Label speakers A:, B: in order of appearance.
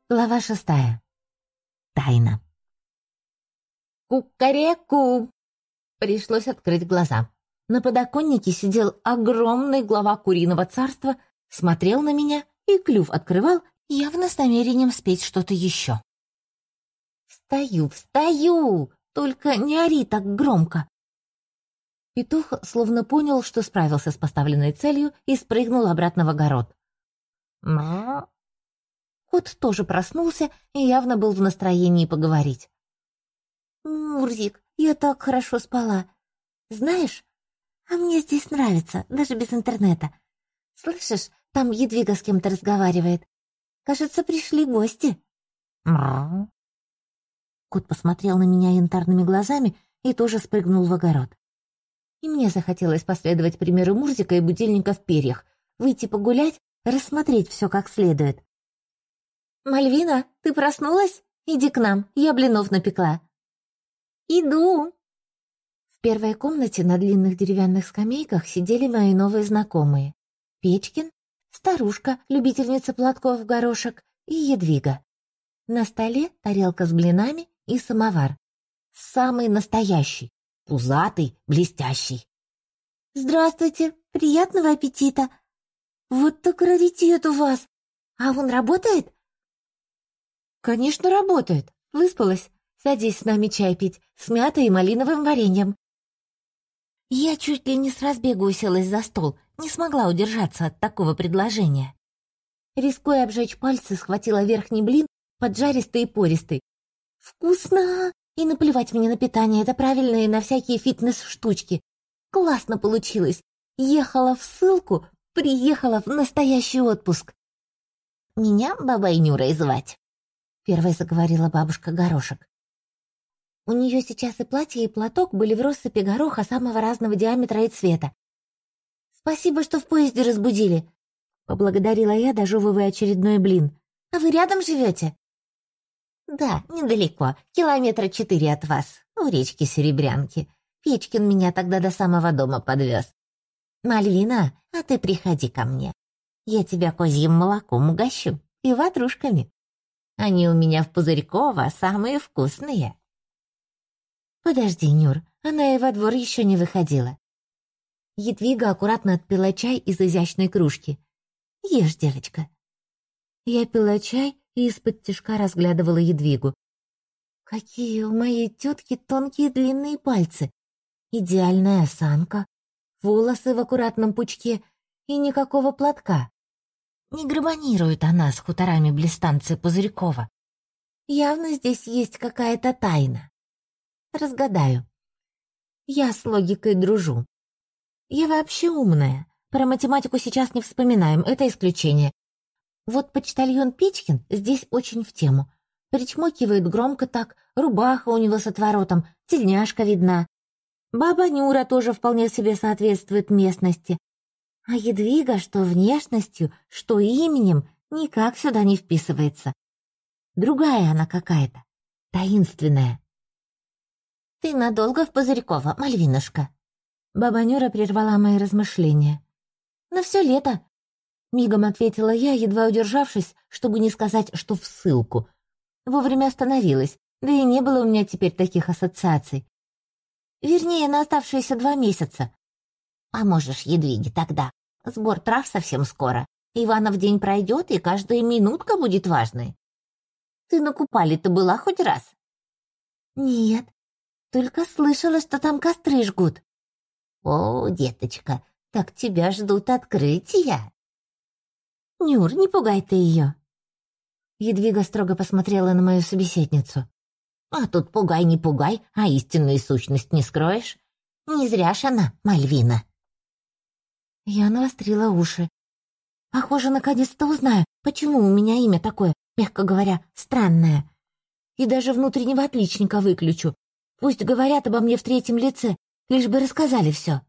A: Глава 6. Тайна. Кукареку! Пришлось открыть глаза. На подоконнике сидел огромный глава куриного царства, смотрел на меня и клюв открывал, явно с намерением спеть что-то еще. «Встаю, встаю! Только не ори так громко!» Петух словно понял, что справился с поставленной целью и спрыгнул обратно в огород. «Мрррр!» Кот тоже проснулся и явно был в настроении поговорить. «Мурзик, я так хорошо спала. Знаешь, а мне здесь нравится, даже без интернета. Слышишь, там Едвига с кем-то разговаривает. Кажется, пришли гости». «Мрррр». Кот посмотрел на меня янтарными глазами и тоже спрыгнул в огород. И мне захотелось последовать примеру Мурзика и будильника в перьях, выйти погулять, рассмотреть все как следует. «Мальвина, ты проснулась? Иди к нам, я блинов напекла». «Иду». В первой комнате на длинных деревянных скамейках сидели мои новые знакомые. Печкин, старушка, любительница платков в горошек, и Едвига. На столе тарелка с блинами и самовар. Самый настоящий, пузатый, блестящий. «Здравствуйте, приятного аппетита! Вот так раритет у вас! А он работает?» «Конечно, работает. Выспалась. Садись с нами чай пить с мятой и малиновым вареньем». Я чуть ли не с разбегу уселась за стол, не смогла удержаться от такого предложения. Рискуя обжечь пальцы, схватила верхний блин, поджаристый и пористый. «Вкусно! И наплевать мне на питание, это правильные на всякие фитнес-штучки. Классно получилось. Ехала в ссылку, приехала в настоящий отпуск». «Меня бабой Нюрой звать», — первой заговорила бабушка Горошек. У нее сейчас и платье, и платок были в россыпи гороха самого разного диаметра и цвета. «Спасибо, что в поезде разбудили», — поблагодарила я, дожевывая очередной блин. «А вы рядом живете?» «Да, недалеко, 4 километра от вас, у речки Серебрянки. Печкин меня тогда до самого дома подвез. Мальвина, а ты приходи ко мне. Я тебя козьим молоком угощу и ватрушками. Они у меня в Пузырьково самые вкусные». «Подожди, Нюр, она и во двор еще не выходила». Едвига аккуратно отпила чай из изящной кружки. «Ешь, девочка». Я пила чай и из-под тишка разглядывала Едвигу. Какие у моей тетки тонкие длинные пальцы. Идеальная осанка, волосы в аккуратном пучке и никакого платка. Не гармонирует она с хуторами блистанцы Пузырькова. Явно здесь есть какая-то тайна. Разгадаю. Я с логикой дружу. Я вообще умная. Про математику сейчас не вспоминаем, это исключение. Вот почтальон Печкин здесь очень в тему. Причмокивает громко так, рубаха у него с отворотом, тельняшка видна. Баба Нюра тоже вполне себе соответствует местности. А Едвига что внешностью, что именем никак сюда не вписывается. Другая она какая-то, таинственная. «Ты надолго в Пузырьково, Мальвинушка?» Баба Нюра прервала мои размышления. «На все лето», — мигом ответила я, едва удержавшись, чтобы не сказать, что в ссылку. Вовремя остановилась, да и не было у меня теперь таких ассоциаций. Вернее, на оставшиеся 2 месяца. «Поможешь Едвиге тогда. Сбор трав совсем скоро. Иванов день пройдет, и каждая минутка будет важной. Ты на Купале-то была хоть раз?» «Нет, только слышала, что там костры жгут». «О, деточка, так тебя ждут открытия». «Нюр, не пугай ты ее». Едвига строго посмотрела на мою собеседницу. «А тут пугай, не пугай, а истинную сущность не скроешь. Не зря ж она, Мальвина». Я навострила уши. Похоже, наконец-то узнаю, почему у меня имя такое, мягко говоря, странное. И даже внутреннего отличника выключу. Пусть говорят обо мне в 3-м лице, лишь бы рассказали все.